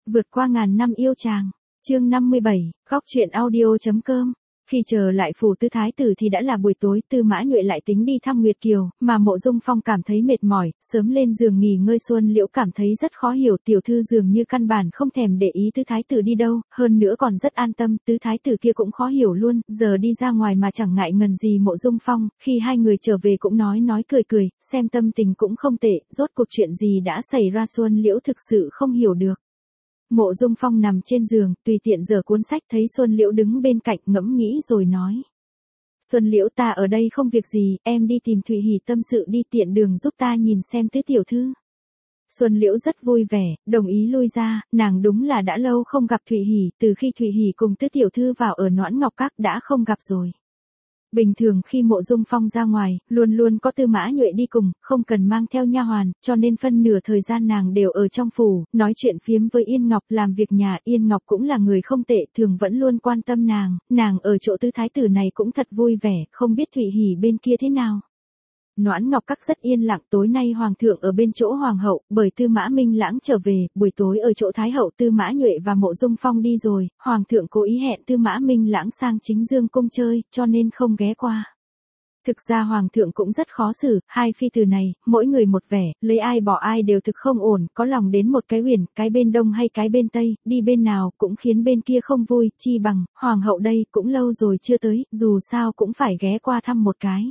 Vượt qua ngàn năm yêu chàng. Chương 57, góc truyện audio.com. Khi trở lại phủ Tư Thái tử thì đã là buổi tối, Tư Mã Nhuệ lại tính đi thăm Nguyệt Kiều, mà Mộ Dung Phong cảm thấy mệt mỏi, sớm lên giường nghỉ ngơi. Xuân Liễu cảm thấy rất khó hiểu, tiểu thư dường như căn bản không thèm để ý Tư Thái tử đi đâu, hơn nữa còn rất an tâm. Tư Thái tử kia cũng khó hiểu luôn, giờ đi ra ngoài mà chẳng ngại ngần gì Mộ Dung Phong, khi hai người trở về cũng nói cười cười, xem tâm tình cũng không tệ. Rốt cuộc chuyện gì đã xảy ra Xuân Liễu thực sự không hiểu được. Mộ Dung Phong nằm trên giường, tùy tiện giở cuốn sách, thấy Xuân Liễu đứng bên cạnh, ngẫm nghĩ rồi nói. Xuân Liễu, ta ở đây không việc gì, em đi tìm Thụy Hỉ tâm sự đi, tiện đường giúp ta nhìn xem Tứ tiểu thư. Xuân Liễu rất vui vẻ, đồng ý lui ra, nàng đúng là đã lâu không gặp Thụy Hỉ, từ khi Thụy Hỉ cùng Tứ tiểu thư vào ở Noãn Ngọc Các đã không gặp rồi. Bình thường khi Mộ Dung Phong ra ngoài, luôn luôn có Tư Mã Nhuệ đi cùng, không cần mang theo nha hoàn, cho nên phân nửa thời gian nàng đều ở trong phủ, nói chuyện phiếm với Yên Ngọc, làm việc nhà. Yên Ngọc cũng là người không tệ, thường vẫn luôn quan tâm nàng ở chỗ Tư thái tử này cũng thật vui vẻ, không biết Thụy Hỉ bên kia thế nào. Noãn Ngọc Các rất yên lặng, tối nay hoàng thượng ở bên chỗ hoàng hậu, bởi Tư Mã Minh Lãng trở về, buổi tối ở chỗ thái hậu. Tư Mã Nhuệ và Mộ Dung Phong đi rồi, hoàng thượng cố ý hẹn Tư Mã Minh Lãng sang Chính Dương cung chơi, cho nên không ghé qua. Thực ra hoàng thượng cũng rất khó xử, hai phi tử này, mỗi người một vẻ, lấy ai bỏ ai đều thực không ổn, có lòng đến một cái huyền, cái bên đông hay cái bên tây, đi bên nào cũng khiến bên kia không vui, chi bằng, hoàng hậu đây cũng lâu rồi chưa tới, dù sao cũng phải ghé qua thăm một cái.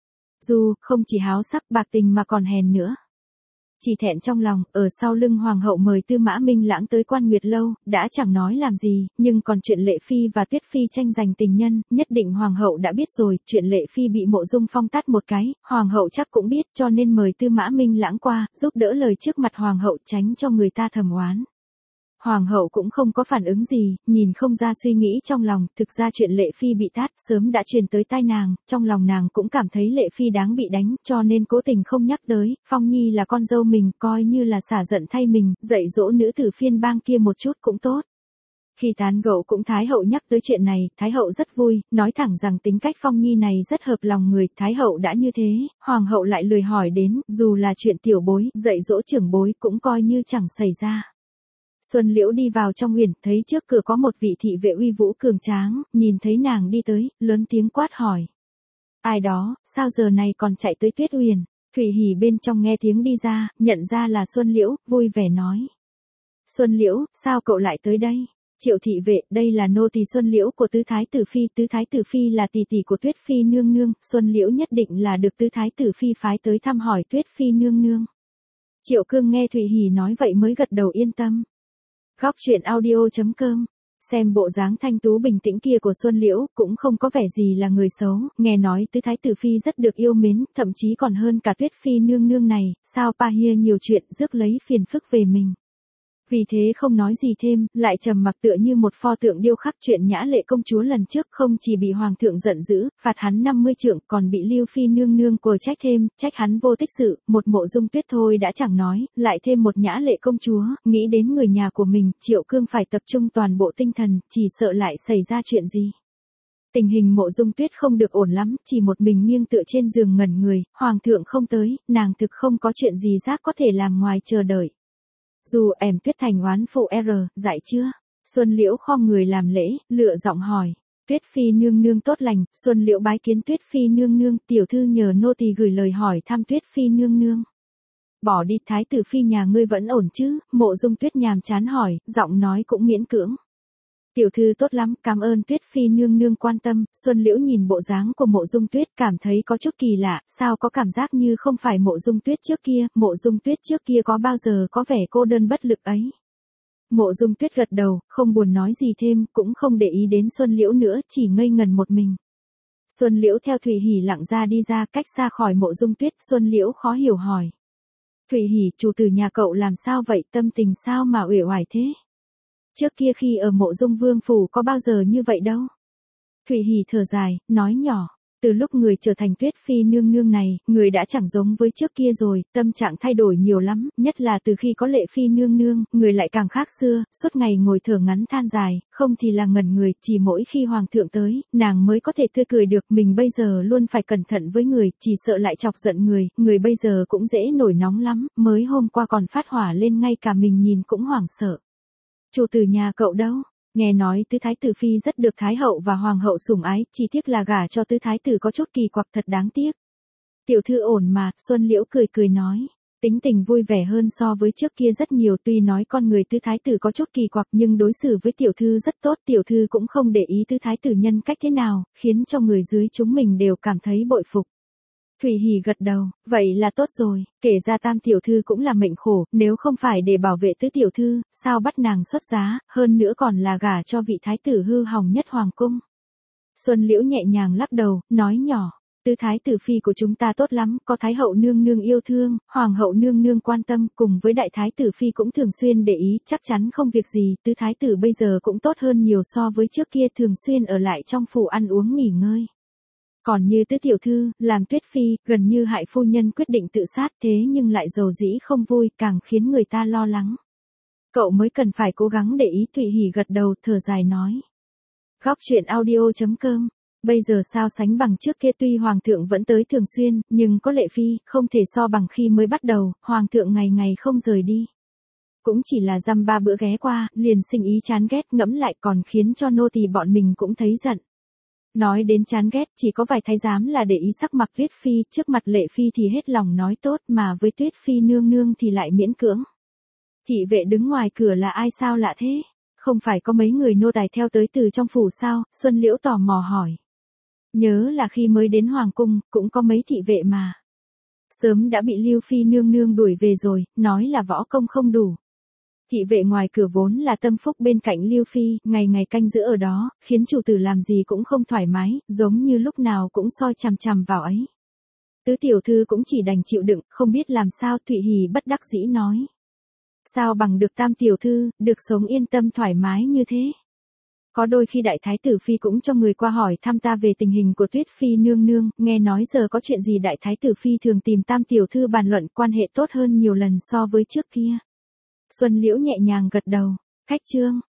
Dù không chỉ háo sắc bạc tình mà còn hèn nữa. Chỉ thẹn trong lòng, ở sau lưng hoàng hậu mời Tư Mã Minh Lãng tới Quan Nguyệt lâu, đã chẳng nói làm gì, nhưng còn chuyện Lệ Phi và Tuyết Phi tranh giành tình nhân, nhất định hoàng hậu đã biết rồi. Chuyện Lệ Phi bị Mộ Dung Phong tát một cái, hoàng hậu chắc cũng biết, cho nên mời Tư Mã Minh Lãng qua, giúp đỡ lời trước mặt hoàng hậu, tránh cho người ta thầm oán. Hoàng hậu cũng không có phản ứng gì, nhìn không ra suy nghĩ trong lòng. Thực ra chuyện Lệ Phi bị tát sớm đã truyền tới tai nàng, trong lòng nàng cũng cảm thấy Lệ Phi đáng bị đánh, cho nên cố tình không nhắc tới. Phong Nhi là con dâu mình, coi như là xả giận thay mình, dạy dỗ nữ tử phiên bang kia một chút cũng tốt. Khi tán gẫu cũng Thái hậu nhắc tới chuyện này, Thái hậu rất vui, nói thẳng rằng tính cách Phong Nhi này rất hợp lòng người. Thái hậu đã như thế, hoàng hậu lại lười hỏi đến, dù là chuyện tiểu bối, dạy dỗ trưởng bối cũng coi như chẳng xảy ra. Xuân Liễu đi vào trong huyền, thấy trước cửa có một vị thị vệ uy vũ cường tráng, nhìn thấy nàng đi tới, lớn tiếng quát hỏi. Ai đó, sao giờ này còn chạy tới Tuyết huyền? Thụy Hỉ bên trong nghe tiếng đi ra, nhận ra là Xuân Liễu, vui vẻ nói. Xuân Liễu, sao cậu lại tới đây? Triệu thị vệ, đây là nô tỳ Xuân Liễu của Tứ thái tử phi. Tứ thái tử phi là tỷ tỷ của Tuyết phi nương nương, Xuân Liễu nhất định là được Tứ thái tử phi phái tới thăm hỏi Tuyết phi nương nương. Triệu Cương nghe Thụy Hỉ nói vậy mới gật đầu yên tâm. Góc truyện audio.com. Xem bộ dáng thanh tú bình tĩnh kia của Xuân Liễu, cũng không có vẻ gì là người xấu, nghe nói Tứ thái tử phi rất được yêu mến, thậm chí còn hơn cả Tuyết phi nương nương này, sao pa hia nhiều chuyện rước lấy phiền phức về mình. Vì thế không nói gì thêm, lại trầm mặc tựa như một pho tượng điêu khắc. Chuyện Nhã Lệ công chúa lần trước không chỉ bị hoàng thượng giận dữ, phạt hắn 50 trượng, còn bị Lưu phi nương nương quở trách thêm, trách hắn vô tích sự. Một Mộ Dung Tuyết thôi đã chẳng nói, lại thêm một Nhã Lệ công chúa, nghĩ đến người nhà của mình, Triệu Cương phải tập trung toàn bộ tinh thần, chỉ sợ lại xảy ra chuyện gì. Tình hình Mộ Dung Tuyết không được ổn lắm, chỉ một mình nghiêng tựa trên giường ngẩn người, hoàng thượng không tới, nàng thực không có chuyện gì khác có thể làm ngoài chờ đợi. Dù em Tuyết thành oán phụ dạy chưa? Xuân Liễu khom người làm lễ, lựa giọng hỏi. Tuyết phi nương nương tốt lành. Xuân Liễu bái kiến Tuyết phi nương nương, tiểu thư nhờ nô tỳ gửi lời hỏi thăm Tuyết phi nương nương. Bỏ đi, thái tử phi nhà ngươi vẫn ổn chứ? Mộ Dung Tuyết nhàm chán hỏi, giọng nói cũng miễn cưỡng. Tiểu thư tốt lắm, cảm ơn Tuyết phi nương nương quan tâm. Xuân Liễu nhìn bộ dáng của Mộ Dung Tuyết cảm thấy có chút kỳ lạ, sao có cảm giác như không phải Mộ Dung Tuyết trước kia. Mộ Dung Tuyết trước kia có bao giờ có vẻ cô đơn bất lực ấy. Mộ Dung Tuyết gật đầu, không buồn nói gì thêm, cũng không để ý đến Xuân Liễu nữa, chỉ ngây ngần một mình. Xuân Liễu theo Thụy Hỉ lặng ra đi ra, cách xa khỏi Mộ Dung Tuyết. Xuân Liễu khó hiểu hỏi. Thụy Hỉ, chủ tử nhà cậu làm sao vậy, tâm tình sao mà uể oải thế? Trước kia khi ở Mộ Dung vương phủ có bao giờ như vậy đâu. Thụy Hỉ thở dài, nói nhỏ. Từ lúc người trở thành Tuyết phi nương nương này, người đã chẳng giống với trước kia rồi, tâm trạng thay đổi nhiều lắm, nhất là từ khi có Lệ phi nương nương, người lại càng khác xưa, suốt ngày ngồi thở ngắn than dài, không thì là ngẩn người, chỉ mỗi khi hoàng thượng tới, nàng mới có thể tươi cười được. Mình bây giờ luôn phải cẩn thận với người, chỉ sợ lại chọc giận người bây giờ cũng dễ nổi nóng lắm, mới hôm qua còn phát hỏa lên ngay cả mình nhìn cũng hoảng sợ. Chủ tử nhà cậu đâu? Nghe nói tứ thái tử phi rất được thái hậu và hoàng hậu sủng ái, chỉ tiếc là gả cho tứ thái tử có chút kỳ quặc, thật đáng tiếc. Tiểu thư ổn mà, Xuân Liễu cười cười nói. Tính tình vui vẻ hơn so với trước kia rất nhiều, tuy nói con người tứ thái tử có chút kỳ quặc nhưng đối xử với tiểu thư rất tốt, tiểu thư cũng không để ý tứ thái tử nhân cách thế nào, khiến cho người dưới chúng mình đều cảm thấy bội phục. Thủy Hỉ gật đầu, vậy là tốt rồi, kể ra tam tiểu thư cũng là mệnh khổ, nếu không phải để bảo vệ tứ tiểu thư, sao bắt nàng xuất giá, hơn nữa còn là gả cho vị thái tử hư hỏng nhất hoàng cung. Xuân Liễu nhẹ nhàng lắc đầu, nói nhỏ. Tứ thái tử phi của chúng ta tốt lắm, có thái hậu nương nương yêu thương, hoàng hậu nương nương quan tâm, cùng với đại thái tử phi cũng thường xuyên để ý, chắc chắn không việc gì, tứ thái tử bây giờ cũng tốt hơn nhiều so với trước kia, thường xuyên ở lại trong phủ ăn uống nghỉ ngơi. Còn như tứ tiểu thư, làm Tuyết phi, gần như hại phu nhân quyết định tự sát, thế nhưng lại dầu dĩ không vui, càng khiến người ta lo lắng. Cậu mới cần phải cố gắng để ý. Thủy Hỉ gật đầu, thở dài nói. Góc truyện audio.com. Bây giờ sao sánh bằng trước kia, tuy hoàng thượng vẫn tới thường xuyên, nhưng có lệ phi, không thể so bằng khi mới bắt đầu, hoàng thượng ngày ngày không rời đi. Cũng chỉ là dăm ba bữa ghé qua, liền sinh ý chán ghét, ngẫm lại còn khiến cho nô tỳ bọn mình cũng thấy giận. Nói đến chán ghét, chỉ có vài thái giám là để ý sắc mặt Tuyết phi, trước mặt lệ phi thì hết lòng nói tốt, mà với Tuyết phi nương nương thì lại miễn cưỡng. Thị vệ đứng ngoài cửa là ai sao lạ thế? Không phải có mấy người nô tài theo tới từ trong phủ sao? Xuân Liễu tò mò hỏi. Nhớ là khi mới đến hoàng cung, cũng có mấy thị vệ mà. Sớm đã bị Lưu phi nương nương đuổi về rồi, nói là võ công không đủ. Thị vệ ngoài cửa vốn là tâm phúc bên cạnh Lưu phi, ngày ngày canh giữ ở đó, khiến chủ tử làm gì cũng không thoải mái, giống như lúc nào cũng soi chằm chằm vào ấy. Tứ tiểu thư cũng chỉ đành chịu đựng, không biết làm sao. Thủy Hỉ bất đắc dĩ nói. Sao bằng được tam tiểu thư, được sống yên tâm thoải mái như thế? Có đôi khi đại thái tử phi cũng cho người qua hỏi thăm ta về tình hình của Tuyết phi nương nương, nghe nói giờ có chuyện gì đại thái tử phi thường tìm tam tiểu thư bàn luận, quan hệ tốt hơn nhiều lần so với trước kia. Xuân Liễu nhẹ nhàng gật đầu. Khách trương.